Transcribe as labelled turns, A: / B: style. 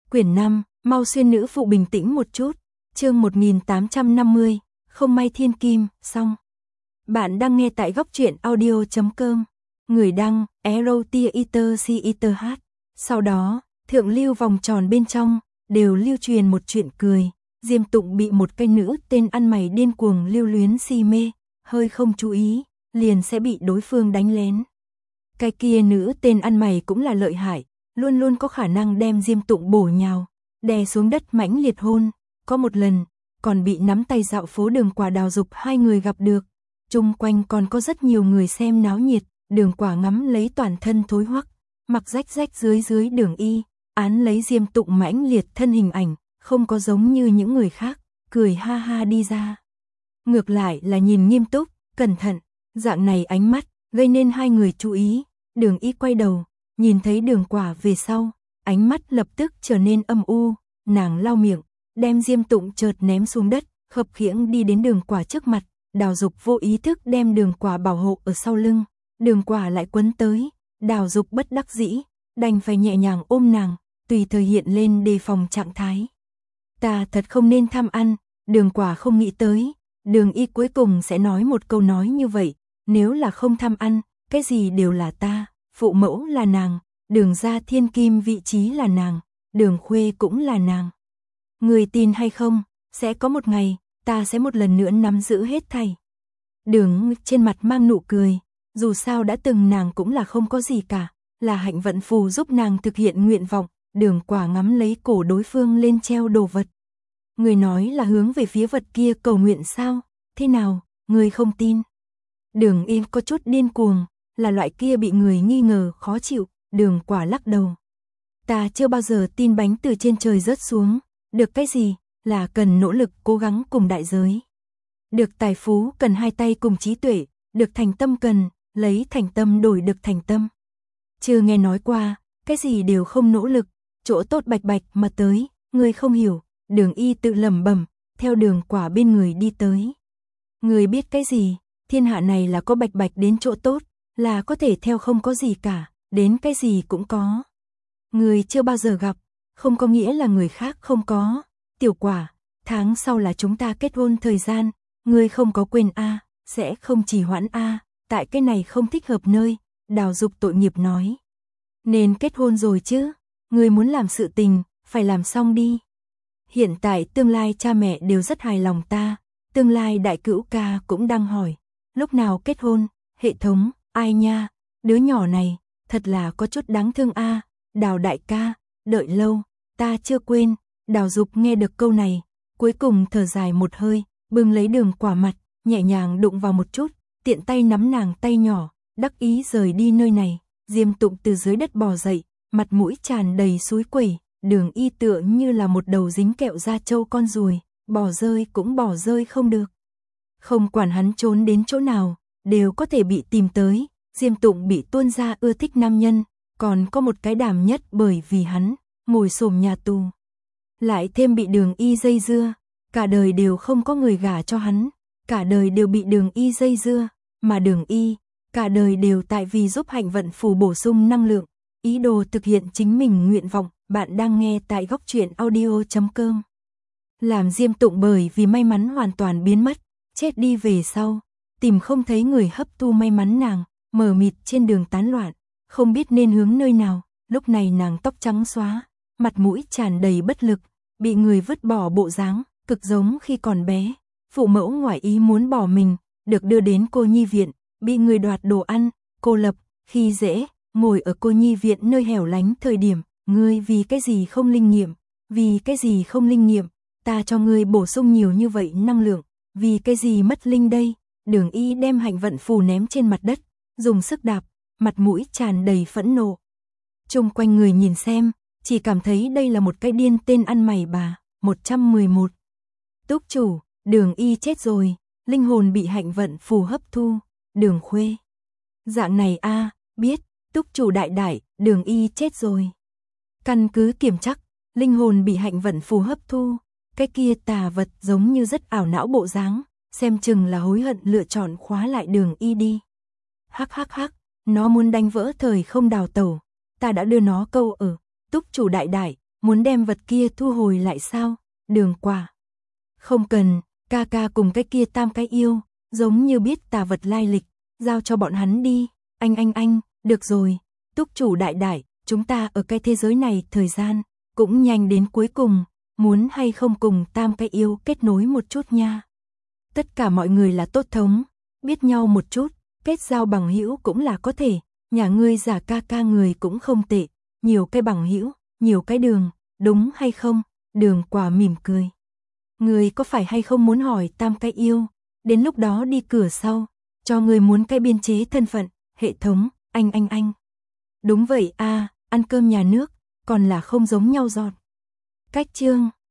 A: Quyển 5, mau xuyên nữ phụ bình tĩnh một chút. Chương 1850, không may thiên kim, xong. Bạn đang nghe tại góc truyện audio.com. Người đăng, EROTIERCITH. Sau đó, thượng lưu vòng tròn bên trong, đều lưu truyền một chuyện cười. Diêm Tụng bị một cái nữ tên ăn mày điên cuồng lưu luyến si mê, hơi không chú ý, liền sẽ bị đối phương đánh lén. Cái kia nữ tên ăn mày cũng là lợi hại, luôn luôn có khả năng đem Diêm Tụng bổ nhào, đè xuống đất mãnh liệt hôn. Có một lần, còn bị nắm tay dạo phố Đường Quả Đào Dục hai người gặp được. Chung quanh còn có rất nhiều người xem náo nhiệt, Đường Quả ngắm lấy toàn thân thối hoắc, mặc rách rách dưới Đường Y, án lấy Diêm Tụng mãnh liệt thân hình ảnh, không có giống như những người khác, cười ha ha đi ra. Ngược lại là nhìn nghiêm túc, cẩn thận, dạng này ánh mắt, gây nên hai người chú ý. Đường Y quay đầu, nhìn thấy Đường Quả về sau, ánh mắt lập tức trở nên âm u, nàng lau miệng, đem Diêm Tụng chợt ném xuống đất, khập khiễng đi đến Đường Quả trước mặt. Đào Dục vô ý thức đem Đường Quả bảo hộ ở sau lưng, Đường Quả lại quấn tới, Đào Dục bất đắc dĩ, đành phải nhẹ nhàng ôm nàng, tùy thời hiện lên đề phòng trạng thái. Ta thật không nên tham ăn, Đường Quả không nghĩ tới, Đường Y cuối cùng sẽ nói một câu nói như vậy, nếu là không tham ăn, cái gì đều là ta, phụ mẫu là nàng, Đường gia thiên kim vị trí là nàng, Đường khuê cũng là nàng. Người tin hay không, sẽ có một ngày, ta sẽ một lần nữa nắm giữ hết thảy. Đường trên mặt mang nụ cười, dù sao đã từng nàng cũng là không có gì cả, là hạnh vận phù giúp nàng thực hiện nguyện vọng. Đường Quả ngắm lấy cổ đối phương lên treo đồ vật. Người nói là hướng về phía vật kia cầu nguyện sao, thế nào, người không tin? Đường Y có chút điên cuồng, là loại kia bị người nghi ngờ khó chịu. Đường Quả lắc đầu. Ta chưa bao giờ tin bánh từ trên trời rớt xuống, được cái gì, là cần nỗ lực cố gắng cùng đại giới. Được tài phú cần hai tay cùng trí tuệ, được thành tâm cần, lấy thành tâm đổi được thành tâm. Chưa nghe nói qua, cái gì đều không nỗ lực, chỗ tốt bạch bạch mà tới, người không hiểu. Đường Y tự lẩm bẩm, theo Đường Quả bên người đi tới. Người biết cái gì, thiên hạ này là có bạch bạch đến chỗ tốt, là có thể theo không có gì cả, đến cái gì cũng có. Người chưa bao giờ gặp, không có nghĩa là người khác không có. Tiểu Quả, tháng sau là chúng ta kết hôn thời gian, ngươi không có quên a, sẽ không trì hoãn a, tại cái này không thích hợp nơi. Đào Dục tội nghiệp nói. Nên kết hôn rồi chứ, ngươi muốn làm sự tình, phải làm xong đi. Hiện tại tương lai cha mẹ đều rất hài lòng ta, tương lai đại cữu ca cũng đang hỏi, lúc nào kết hôn, hệ thống, ai nha, đứa nhỏ này, thật là có chút đáng thương a. Đào đại ca, đợi lâu, ta chưa quên. Đào Dục nghe được câu này, cuối cùng thở dài một hơi, bưng lấy Đường Quả mặt, nhẹ nhàng đụng vào một chút, tiện tay nắm nàng tay nhỏ, đắc ý rời đi nơi này. Diêm Tụng từ dưới đất bò dậy, mặt mũi tràn đầy xúi quẩy, Đường Y tựa như là một đầu dính kẹo da trâu con ruồi, bỏ rơi cũng bỏ rơi không được. Không quản hắn trốn đến chỗ nào, đều có thể bị tìm tới. Diêm Tụng bị tuôn ra ưa thích nam nhân, còn có một cái đảm nhất bởi vì hắn ngồi xổm nhà tù. Lại thêm bị Đường Y dây dưa, cả đời đều không có người gả cho hắn, cả đời đều bị Đường Y dây dưa, mà Đường Y, cả đời đều tại vì giúp hạnh vận phù bổ sung năng lượng, ý đồ thực hiện chính mình nguyện vọng. Bạn đang nghe tại góc truyện audio.com. Làm Diêm Tụng bởi vì may mắn hoàn toàn biến mất, chết đi về sau, tìm không thấy người hấp thu may mắn nàng, mờ mịt trên đường tán loạn, không biết nên hướng nơi nào. Lúc này nàng tóc trắng xóa, mặt mũi tràn đầy bất lực, bị người vứt bỏ bộ dáng, cực giống khi còn bé. Phụ mẫu ngoại ý muốn bỏ mình, được đưa đến cô nhi viện, bị người đoạt đồ ăn, cô lập, khi dễ, ngồi ở cô nhi viện nơi hẻo lánh thời điểm. Ngươi vì cái gì không linh nghiệm, vì cái gì không linh nghiệm, ta cho ngươi bổ sung nhiều như vậy năng lượng, vì cái gì mất linh đây. Đường Y đem hạnh vận phù ném trên mặt đất, dùng sức đạp, mặt mũi tràn đầy phẫn nộ. Chung quanh người nhìn xem, chỉ cảm thấy đây là một cái điên tên ăn mày bà. 111. Túc chủ, Đường Y chết rồi, linh hồn bị hạnh vận phù hấp thu. Đường Khuê. Dạng này a, biết, túc chủ đại đại, Đường Y chết rồi. Căn cứ kiểm chắc, linh hồn bị hạnh vận phù hấp thu, cái kia tà vật giống như rất ảo não bộ dáng, xem chừng là hối hận lựa chọn khóa lại Đường Y đi. Hắc hắc hắc, nó muốn đánh vỡ thời không đào tẩu, ta đã đưa nó câu ở, túc chủ đại đại, muốn đem vật kia thu hồi lại sao? Đường Quả. Không cần, ca ca cùng cái kia tam cái yêu, giống như biết tà vật lai lịch, giao cho bọn hắn đi. Anh, được rồi, túc chủ đại đại, chúng ta ở cái thế giới này thời gian, cũng nhanh đến cuối cùng, muốn hay không cùng tam cái yêu kết nối một chút nha. Tất cả mọi người là tốt thống, biết nhau một chút, kết giao bằng hữu cũng là có thể, nhà ngươi giả ca ca người cũng không tệ, nhiều cái bằng hữu, nhiều cái đường, đúng hay không? Đường Quả mỉm cười. Người có phải hay không muốn hỏi tam cái yêu, đến lúc đó đi cửa sau, cho người muốn cái biên chế thân phận, hệ thống, anh. Đúng vậy a, ăn cơm nhà nước, còn là không giống nhau giọt. Cách chương